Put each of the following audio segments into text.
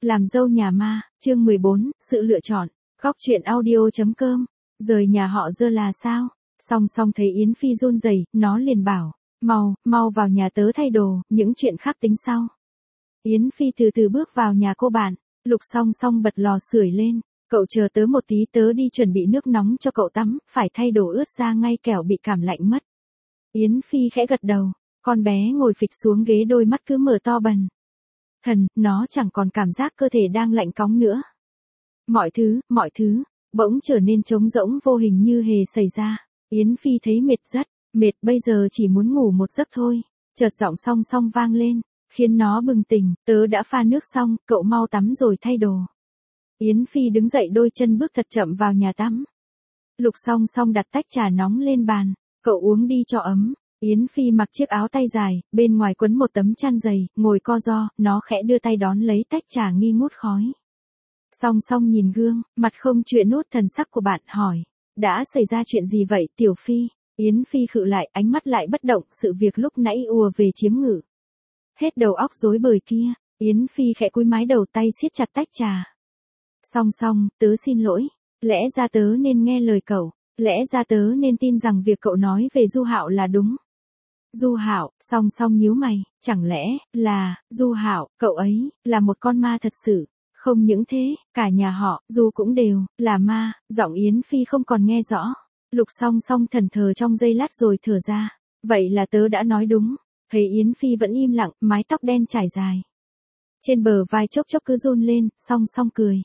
Làm dâu nhà ma, chương 14, sự lựa chọn. Góc truyện audio.com. Rời nhà họ Dơ là sao? Song song thấy Yến Phi run rẩy, nó liền bảo, mau vào nhà tớ thay đồ, những chuyện khác tính sau. Yến Phi từ từ bước vào nhà cô bạn, Lục Song Song bật lò sưởi lên, cậu chờ tớ một tí, tớ đi chuẩn bị nước nóng cho cậu tắm, phải thay đồ ướt ra ngay kẻo bị cảm lạnh mất. Yến Phi khẽ gật đầu, con bé ngồi phịch xuống ghế, đôi mắt cứ mở to bần. Nó chẳng còn cảm giác cơ thể đang lạnh cóng nữa. Mọi thứ, bỗng trở nên trống rỗng vô hình như hề xảy ra. Yến Phi thấy rất mệt, bây giờ chỉ muốn ngủ một giấc thôi. Chợt giọng Song Song vang lên, khiến nó bừng tỉnh, tớ đã pha nước xong, cậu mau tắm rồi thay đồ. Yến Phi đứng dậy, đôi chân bước thật chậm vào nhà tắm. Lục Song Song đặt tách trà nóng lên bàn, cậu uống đi cho ấm. Yến Phi mặc chiếc áo tay dài, bên ngoài quấn một tấm chăn dày, ngồi co ro, nó khẽ đưa tay đón lấy tách trà nghi ngút khói. Song Song nhìn gương, mặt không chuyện nốt thần sắc của bạn, hỏi, đã xảy ra chuyện gì vậy Tiểu Phi? Yến Phi khựng lại, ánh mắt lại bất động, sự việc lúc nãy ùa về chiếm ngự hết đầu óc rối bời kia. Yến Phi khẽ cúi mái đầu, tay siết chặt tách trà. Song Song, tớ xin lỗi, lẽ ra tớ nên nghe lời cậu, lẽ ra tớ nên tin rằng việc cậu nói về Du Hạo là đúng. Du Hạo? Song Song nhíu mày, chẳng lẽ là Du Hạo, cậu ấy là một con ma thật sự? Không những thế, cả nhà họ Du cũng đều là ma. Giọng Yến Phi không còn nghe rõ. Lục Song Song thẫn thờ trong giây lát rồi thở ra, vậy là tớ đã nói đúng. Thấy Yến Phi vẫn im lặng, mái tóc đen trải dài trên bờ vai chốc chốc cứ run lên, Song Song cười.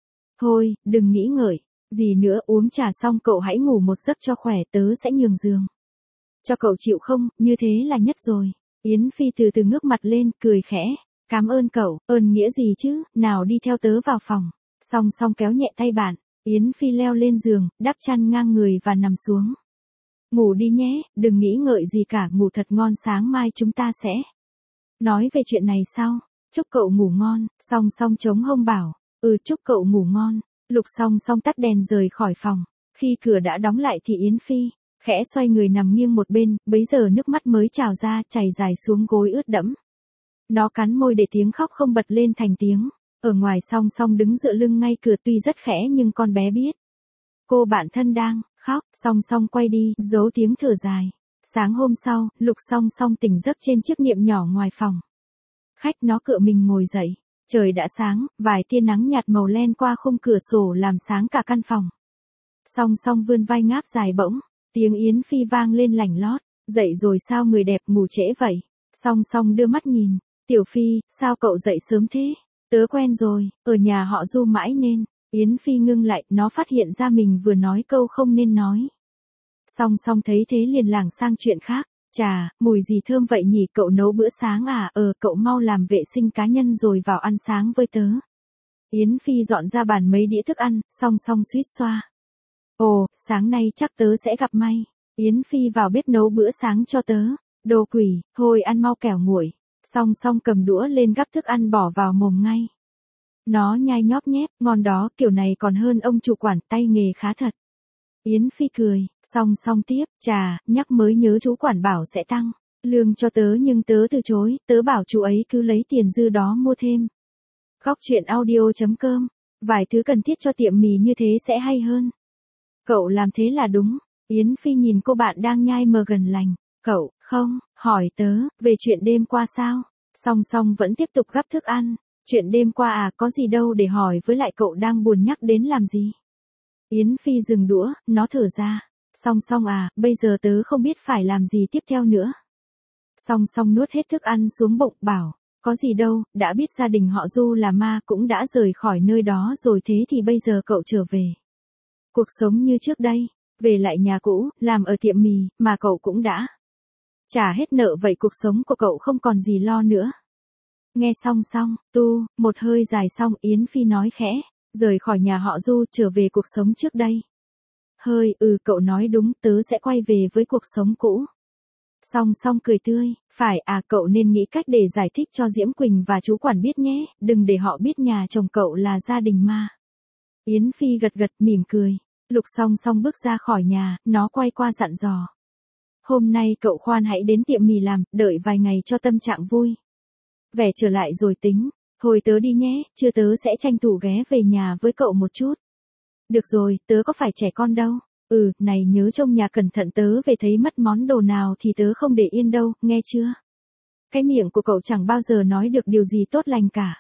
Thôi, đừng nghĩ ngợi gì nữa, uống trà xong cậu hãy ngủ một giấc cho khỏe, tớ sẽ nhường giường cho cậu, chịu không? Như thế là nhất rồi. Yến Phi từ từ ngước mặt lên, cười khẽ. Cảm ơn cậu, ơn nghĩa gì chứ, nào đi theo tớ vào phòng. Song Song kéo nhẹ tay bạn, Yến Phi leo lên giường, đắp chăn ngang người và nằm xuống. Ngủ đi nhé, đừng nghĩ ngợi gì cả, ngủ thật ngon, sáng mai chúng ta sẽ nói về chuyện này sau. Chúc cậu ngủ ngon. Song Song chống hông bảo, chúc cậu ngủ ngon. Lục Song Song tắt đèn rời khỏi phòng. Khi cửa đã đóng lại thì Yến Phi khẽ xoay người nằm nghiêng một bên, bấy giờ nước mắt mới trào ra, chảy dài xuống gối ướt đẫm. Nó cắn môi để tiếng khóc không bật lên thành tiếng. Ở ngoài Song Song đứng dựa lưng ngay cửa, tuy rất khẽ nhưng con bé biết cô bạn thân đang khóc. Song Song quay đi, giấu tiếng thở dài. Sáng hôm sau, Lục Song Song tỉnh giấc trên chiếc niệm nhỏ ngoài phòng khách. Nó cựa mình ngồi dậy. Trời đã sáng, vài tia nắng nhạt màu len qua khung cửa sổ làm sáng cả căn phòng. Song Song vươn vai ngáp dài, bỗng tiếng Yến Phi vang lên lảnh lót. Dậy rồi sao người đẹp, ngủ trễ vậy? Song Song đưa mắt nhìn. Tiểu Phi, sao cậu dậy sớm thế? Tớ quen rồi, ở nhà họ Du mãi nên. Yến Phi ngưng lại, nó phát hiện ra mình vừa nói câu không nên nói. Song Song thấy thế liền lảng sang chuyện khác. Chà, mùi gì thơm vậy nhỉ, cậu nấu bữa sáng à? Cậu mau làm vệ sinh cá nhân rồi vào ăn sáng với tớ. Yến Phi dọn ra bàn mấy đĩa thức ăn, Song Song suýt xoa. Ồ, sáng nay chắc tớ sẽ gặp may. Yến Phi vào bếp nấu bữa sáng cho tớ. Đồ quỷ, thôi ăn mau kẻo nguội. Song Song cầm đũa lên gắp thức ăn bỏ vào mồm ngay. Nó nhai nhóp nhép, ngon đó, kiểu này còn hơn ông chủ quản, tay nghề khá thật. Yến Phi cười. Song Song tiếp, chà, nhắc mới nhớ chú quản bảo sẽ tăng lương cho tớ nhưng tớ từ chối, tớ bảo chú ấy cứ lấy tiền dư đó mua thêm. Góc truyện audio.com. Vài thứ cần thiết cho tiệm mì như thế sẽ hay hơn. Cậu làm thế là đúng. Yến Phi nhìn cô bạn đang nhai mờ gần lành. Cậu, không, hỏi tớ, về chuyện đêm qua sao? Song Song vẫn tiếp tục gắp thức ăn. Chuyện đêm qua à, có gì đâu để hỏi, với lại cậu đang buồn nhắc đến làm gì? Yến Phi dừng đũa, nó thở ra. Song Song à, bây giờ tớ không biết phải làm gì tiếp theo nữa. Song Song nuốt hết thức ăn xuống bụng, bảo, có gì đâu, đã biết gia đình họ Du là ma, cũng đã rời khỏi nơi đó rồi, thế thì bây giờ cậu trở về cuộc sống như trước đây, về lại nhà cũ, làm ở tiệm mì, mà cậu cũng đã trả hết nợ, vậy cuộc sống của cậu không còn gì lo nữa. Nghe Song Song một hơi dài xong, Yến Phi nói khẽ, rời khỏi nhà họ Du, trở về cuộc sống trước đây. Cậu nói đúng, tớ sẽ quay về với cuộc sống cũ. Song Song cười tươi, phải à, cậu nên nghĩ cách để giải thích cho Diễm Quỳnh và chú quản biết nhé, đừng để họ biết nhà chồng cậu là gia đình ma. Yến Phi gật gật, mỉm cười. Lục Song Song bước ra khỏi nhà, nó quay qua dặn dò. Hôm nay cậu khoan hãy đến tiệm mì làm, đợi vài ngày cho tâm trạng vui vẻ trở lại rồi tính. Thôi tớ đi nhé, chưa tớ sẽ tranh thủ ghé về nhà với cậu một chút. Được rồi, tớ có phải trẻ con đâu. Này nhớ trông nhà cẩn thận tớ về thấy mất món đồ nào thì tớ không để yên đâu, nghe chưa? Cái miệng của cậu chẳng bao giờ nói được điều gì tốt lành cả.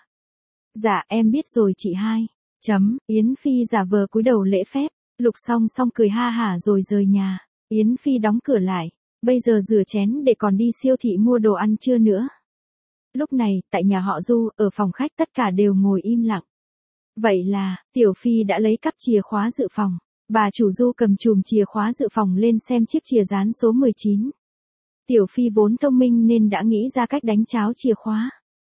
Dạ em biết rồi chị hai. Yến Phi giả vờ cúi đầu lễ phép, Lục Song Song cười ha hả rồi rời nhà. Yến Phi đóng cửa lại, bây giờ rửa chén để còn đi siêu thị mua đồ ăn trưa nữa. Lúc này, tại nhà họ Du, ở phòng khách tất cả đều ngồi im lặng. Vậy là, Tiểu Phi đã lấy cắp chìa khóa dự phòng. Bà chủ Du cầm chùm chìa khóa dự phòng lên xem chiếc chìa dán số 19. Tiểu Phi vốn thông minh nên đã nghĩ ra cách đánh tráo chìa khóa.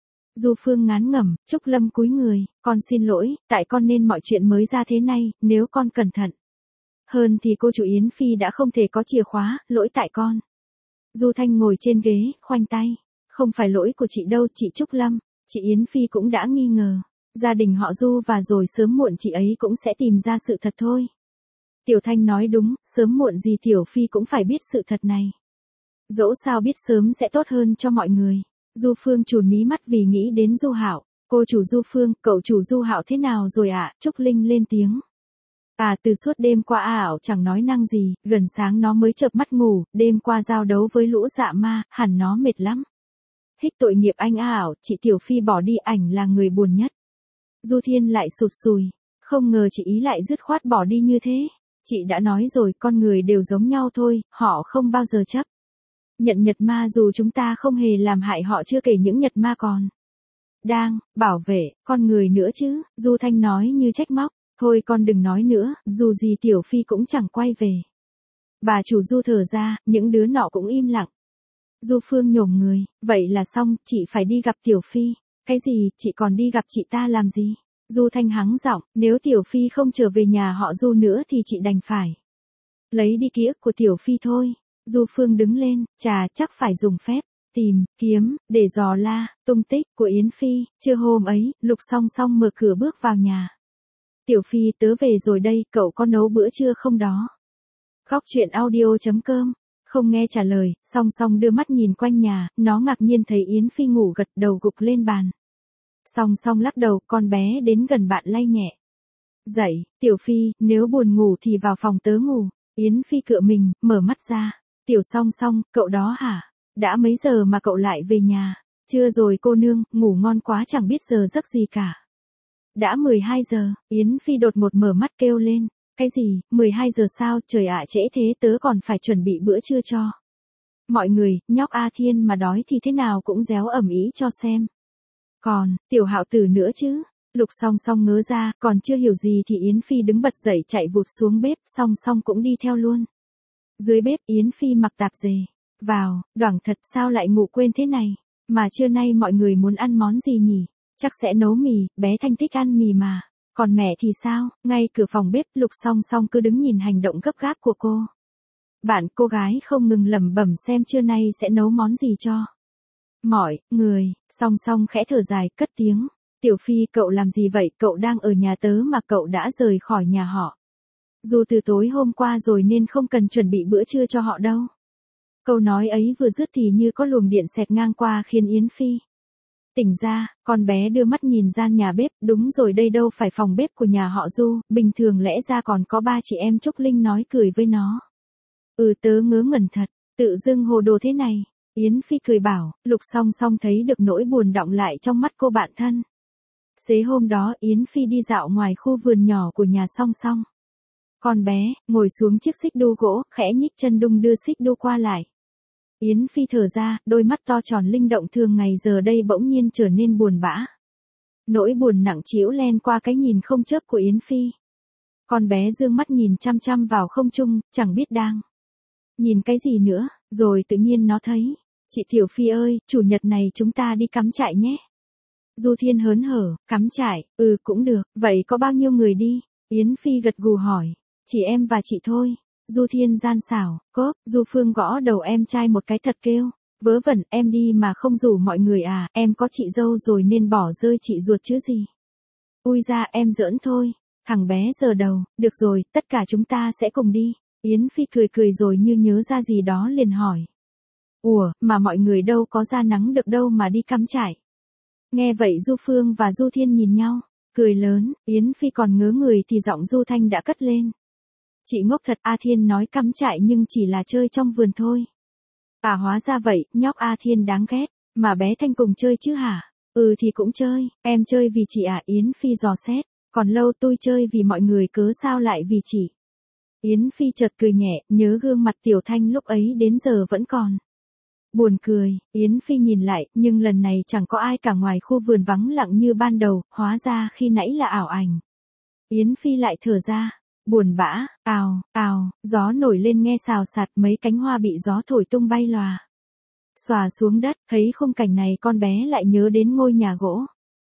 Du Phương ngán ngẩm, Trúc Lâm cúi người, con xin lỗi, tại con nên mọi chuyện mới ra thế này, nếu con cẩn thận hơn thì cô chủ Yến Phi đã không thể có chìa khóa, lỗi tại con. Du Thanh ngồi trên ghế, khoanh tay. Không phải lỗi của chị đâu chị Trúc Lâm, chị Yến Phi cũng đã nghi ngờ. Gia đình họ Du và rồi sớm muộn chị ấy cũng sẽ tìm ra sự thật thôi. Tiểu Thanh nói đúng, sớm muộn gì Tiểu Phi cũng phải biết sự thật này. Dẫu sao biết sớm sẽ tốt hơn cho mọi người. Du Phương chùn mí mắt vì nghĩ đến Du Hạo. Cô chủ Du Phương, cậu chủ Du Hạo thế nào rồi ạ? Trúc Linh lên tiếng. Từ suốt đêm qua ảo chẳng nói năng gì, gần sáng nó mới chợp mắt ngủ, đêm qua giao đấu với lũ dạ ma, hẳn nó mệt lắm. Hích tội nghiệp anh ảo, chị Tiểu Phi bỏ đi ảnh là người buồn nhất. Du Thiên lại sụt sùi, không ngờ chị ý lại dứt khoát bỏ đi như thế. Chị đã nói rồi, con người đều giống nhau thôi, họ không bao giờ chấp nhận nhật ma dù chúng ta không hề làm hại họ, chưa kể những nhật ma còn đang bảo vệ con người nữa chứ. Du Thanh nói như trách móc. Thôi con đừng nói nữa, dù gì Tiểu Phi cũng chẳng quay về. Bà chủ Du thở ra, những đứa nọ cũng im lặng. Du Phương nhổm người, vậy là xong, chị phải đi gặp Tiểu Phi. Cái gì, chị còn đi gặp chị ta làm gì? Du Thanh hắng giọng, nếu Tiểu Phi không trở về nhà họ Du nữa thì chị đành phải lấy đi ký ức của Tiểu Phi thôi. Du Phương đứng lên, chắc phải dùng phép tìm kiếm để dò la tung tích của Yến Phi. Trưa hôm ấy, Lục Song Song mở cửa bước vào nhà. Tiểu Phi tớ về rồi đây, cậu có nấu bữa trưa không đó? Khóc chuyện audio.com. Không nghe trả lời, Song Song đưa mắt nhìn quanh nhà, nó ngạc nhiên thấy Yến Phi ngủ gật đầu gục lên bàn. Song Song lắc đầu, con bé đến gần bạn lay nhẹ. Dậy, Tiểu Phi, nếu buồn ngủ thì vào phòng tớ ngủ. Yến Phi cựa mình, mở mắt ra. Tiểu Song Song, cậu đó hả? Đã mấy giờ mà cậu lại về nhà? Trưa rồi cô nương, ngủ ngon quá chẳng biết giờ giấc gì cả. Đã 12 giờ, Yến Phi đột ngột mở mắt kêu lên. Cái gì, 12 giờ sao, trời ạ trễ thế, tớ còn phải chuẩn bị bữa trưa cho mọi người, nhóc A Thiên mà đói thì thế nào cũng réo ầm ĩ cho xem. Còn, Tiểu Hạo Tử nữa chứ? Lục Song Song ngớ ra, còn chưa hiểu gì thì Yến Phi đứng bật dậy chạy vụt xuống bếp, Song Song cũng đi theo luôn. Dưới bếp Yến Phi mặc tạp dề vào, đoảng thật sao lại ngủ quên thế này, mà trưa nay mọi người muốn ăn món gì nhỉ? Chắc sẽ nấu mì, bé Thanh thích ăn mì mà. Còn mẹ thì sao? Ngay cửa phòng bếp, Lục Song Song cứ đứng nhìn hành động gấp gáp của cô. Bạn cô gái không ngừng lẩm bẩm xem trưa nay sẽ nấu món gì cho mọi người. Song Song khẽ thở dài, cất tiếng. Tiểu Phi, cậu làm gì vậy? Cậu đang ở nhà tớ mà cậu đã rời khỏi nhà họ. Dù từ tối hôm qua rồi nên không cần chuẩn bị bữa trưa cho họ đâu. Câu nói ấy vừa dứt thì như có luồng điện xẹt ngang qua khiến Yến Phi tỉnh ra. Con bé đưa mắt nhìn gian nhà bếp, đúng rồi, đây đâu phải phòng bếp của nhà họ Du, bình thường lẽ ra còn có ba chị em. Trúc Linh nói cười với nó. Tớ ngớ ngẩn thật, tự dưng hồ đồ thế này. Yến Phi cười bảo. Lục Song Song thấy được nỗi buồn đọng lại trong mắt cô bạn thân. Xế hôm đó Yến Phi đi dạo ngoài khu vườn nhỏ của nhà Song Song. Con bé ngồi xuống chiếc xích đu gỗ, khẽ nhích chân đung đưa xích đu qua lại. Yến Phi thở ra, đôi mắt to tròn linh động thường ngày giờ đây bỗng nhiên trở nên buồn bã. Nỗi buồn nặng trĩu len qua cái nhìn không chớp của Yến Phi. Con bé dương mắt nhìn chăm chăm vào không trung, chẳng biết đang nhìn cái gì nữa, rồi tự nhiên nó thấy. Chị Tiểu Phi ơi, chủ nhật này chúng ta đi cắm trại nhé. Du Thiên hớn hở, cắm trại, cũng được, vậy có bao nhiêu người đi? Yến Phi gật gù hỏi. Chỉ em và chị thôi. Du Thiên gian xảo, cốp, Du Phương gõ đầu em trai một cái thật kêu. Vớ vẩn, em đi mà không rủ mọi người à, em có chị dâu rồi nên bỏ rơi chị ruột chứ gì. Ui ra, em giỡn thôi. Thằng bé giở đầu, được rồi, tất cả chúng ta sẽ cùng đi. Yến Phi cười cười rồi như nhớ ra gì đó liền hỏi. Mà mọi người đâu có ra nắng được đâu mà đi cắm trại. Nghe vậy Du Phương và Du Thiên nhìn nhau, cười lớn, Yến Phi còn ngớ người thì giọng Du Thanh đã cất lên. Chị ngốc thật, A Thiên nói cắm trại nhưng chỉ là chơi trong vườn thôi. À hóa ra vậy, nhóc A Thiên đáng ghét, mà bé Thanh cùng chơi chứ hả? Ừ thì cũng chơi, em chơi vì chị à, Yến Phi dò xét, còn lâu tôi chơi vì mọi người cớ sao lại vì chị. Yến Phi chợt cười nhẹ, nhớ gương mặt Tiểu Thanh lúc ấy đến giờ vẫn còn. Buồn cười, Yến Phi nhìn lại, nhưng lần này chẳng có ai cả ngoài khu vườn vắng lặng như ban đầu, hóa ra khi nãy là ảo ảnh. Yến Phi lại thở ra, buồn bã, ào, ào, gió nổi lên nghe xào xạc mấy cánh hoa bị gió thổi tung bay lòa. Xòa xuống đất, thấy khung cảnh này con bé lại nhớ đến ngôi nhà gỗ.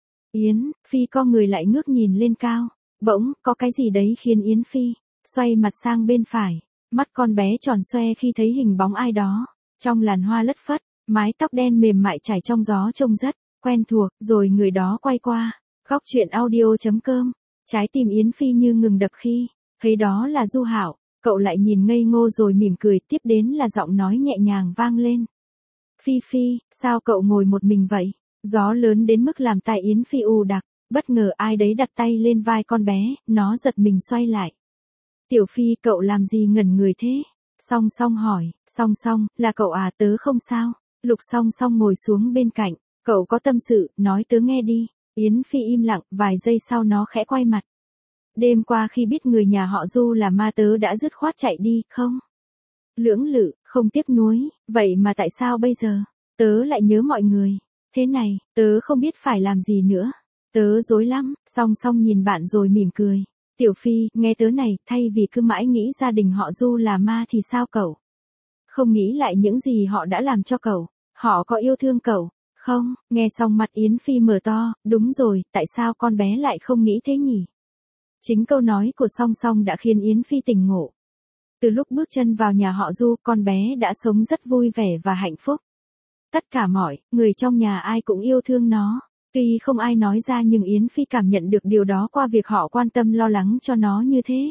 Yến Phi co người lại ngước nhìn lên cao, bỗng, có cái gì đấy khiến Yến Phi xoay mặt sang bên phải, mắt con bé tròn xoe khi thấy hình bóng ai đó, trong làn hoa lất phất, mái tóc đen mềm mại chảy trong gió trông rất quen thuộc, rồi người đó quay qua. Góc truyện audio.com, trái tim Yến Phi như ngừng đập khi thấy đó là Du Hạo, cậu lại nhìn ngây ngô rồi mỉm cười, tiếp đến là giọng nói nhẹ nhàng vang lên. Phi Phi, sao cậu ngồi một mình vậy? Gió lớn đến mức làm tai Yến Phi ù đặc, bất ngờ ai đấy đặt tay lên vai con bé, nó giật mình xoay lại. Tiểu Phi, cậu làm gì ngẩn người thế? Song Song hỏi, Song Song, là cậu à, tớ không sao. Lục Song Song ngồi xuống bên cạnh, cậu có tâm sự, nói tớ nghe đi. Yến Phi im lặng, vài giây sau nó khẽ quay mặt. Đêm qua khi biết người nhà họ Du là ma tớ đã dứt khoát chạy đi, không? Lưỡng lự, không tiếc nuối, vậy mà tại sao bây giờ, tớ lại nhớ mọi người. Thế này, tớ không biết phải làm gì nữa. Tớ rối lắm, Song Song nhìn bạn rồi mỉm cười. Tiểu Phi, nghe tớ này, thay vì cứ mãi nghĩ gia đình họ Du là ma thì sao cậu? Không nghĩ lại những gì họ đã làm cho cậu, họ có yêu thương cậu, không? Nghe xong mặt Yến Phi mở to, đúng rồi, tại sao con bé lại không nghĩ thế nhỉ? Chính câu nói của Song Song đã khiến Yến Phi tỉnh ngộ. Từ lúc bước chân vào nhà họ Du, con bé đã sống rất vui vẻ và hạnh phúc. Tất cả mọi người trong nhà ai cũng yêu thương nó. Tuy không ai nói ra nhưng Yến Phi cảm nhận được điều đó qua việc họ quan tâm lo lắng cho nó như thế.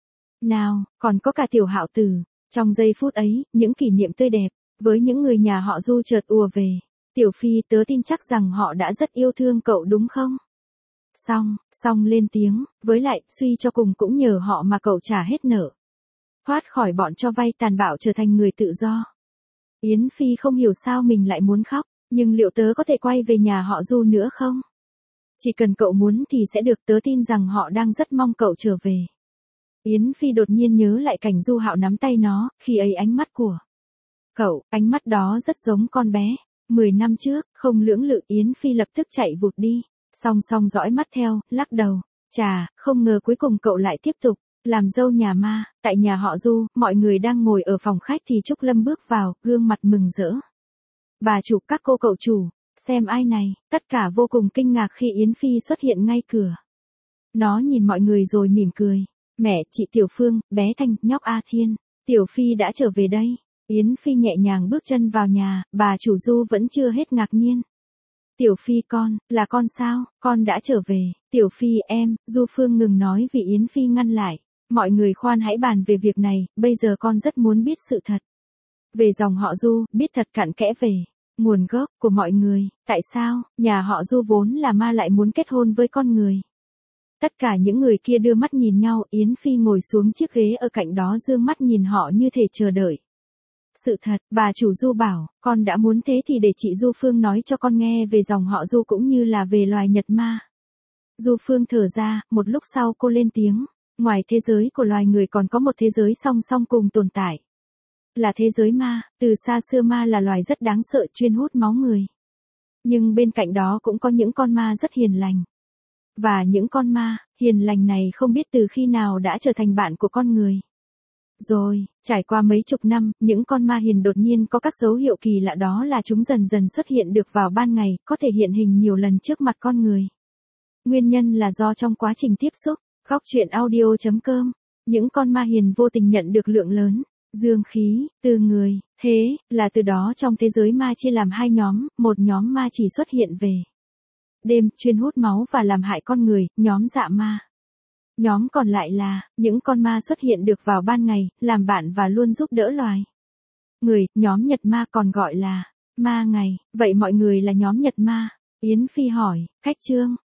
Nào, còn có cả Tiểu Hạo Tử. Trong giây phút ấy, những kỷ niệm tươi đẹp với những người nhà họ Du chợt ùa về. Tiểu Phi, tớ tin chắc rằng họ đã rất yêu thương cậu đúng không? Song lên tiếng, với lại, suy cho cùng cũng nhờ họ mà cậu trả hết nợ. Thoát khỏi bọn cho vay tàn bạo trở thành người tự do. Yến Phi không hiểu sao mình lại muốn khóc, nhưng liệu tớ có thể quay về nhà họ Du nữa không? Chỉ cần cậu muốn thì sẽ được, tớ tin rằng họ đang rất mong cậu trở về. Yến Phi đột nhiên nhớ lại cảnh Du Hạo nắm tay nó, khi ấy ánh mắt của cậu, ánh mắt đó rất giống con bé. 10 năm trước, không lưỡng lự, Yến Phi lập tức chạy vụt đi. Song Song dõi mắt theo, lắc đầu. Chà, không ngờ cuối cùng cậu lại tiếp tục làm dâu nhà ma. Tại nhà họ Du, mọi người đang ngồi ở phòng khách thì Trúc Lâm bước vào, gương mặt mừng rỡ. Bà chủ, các cô cậu chủ, xem ai này, tất cả vô cùng kinh ngạc khi Yến Phi xuất hiện ngay cửa. Nó nhìn mọi người rồi mỉm cười. Mẹ, chị Tiểu Phương, bé Thanh, nhóc A Thiên, Tiểu Phi đã trở về đây. Yến Phi nhẹ nhàng bước chân vào nhà, bà chủ Du vẫn chưa hết ngạc nhiên. Tiểu Phi con, là con sao, con đã trở về. Tiểu Phi em, Du Phương ngừng nói vì Yến Phi ngăn lại. Mọi người khoan hãy bàn về việc này, bây giờ con rất muốn biết sự thật. Về dòng họ Du, biết thật cặn kẽ về nguồn gốc của mọi người, tại sao, nhà họ Du vốn là ma lại muốn kết hôn với con người. Tất cả những người kia đưa mắt nhìn nhau, Yến Phi ngồi xuống chiếc ghế ở cạnh đó dương mắt nhìn họ như thể chờ đợi. Sự thật, bà chủ Du bảo, con đã muốn thế thì để chị Du Phương nói cho con nghe về dòng họ Du cũng như là về loài Nhật ma. Du Phương thở ra, một lúc sau cô lên tiếng, ngoài thế giới của loài người còn có một thế giới song song cùng tồn tại. Là thế giới ma, từ xa xưa ma là loài rất đáng sợ chuyên hút máu người. Nhưng bên cạnh đó cũng có những con ma rất hiền lành. Và những con ma, hiền lành này không biết từ khi nào đã trở thành bạn của con người. Rồi, trải qua mấy chục năm, những con ma hiền đột nhiên có các dấu hiệu kỳ lạ, đó là chúng dần dần xuất hiện được vào ban ngày, có thể hiện hình nhiều lần trước mặt con người. Nguyên nhân là do trong quá trình tiếp xúc, góc truyện audio.com, những con ma hiền vô tình nhận được lượng lớn dương khí từ người, thế là từ đó trong thế giới ma chia làm hai nhóm, một nhóm ma chỉ xuất hiện về đêm, chuyên hút máu và làm hại con người, nhóm dạ ma. Nhóm còn lại là những con ma xuất hiện được vào ban ngày, làm bạn và luôn giúp đỡ loài người, nhóm Nhật ma còn gọi là ma ngày. Vậy mọi người là nhóm Nhật ma. Yến Phi hỏi, khách Trương,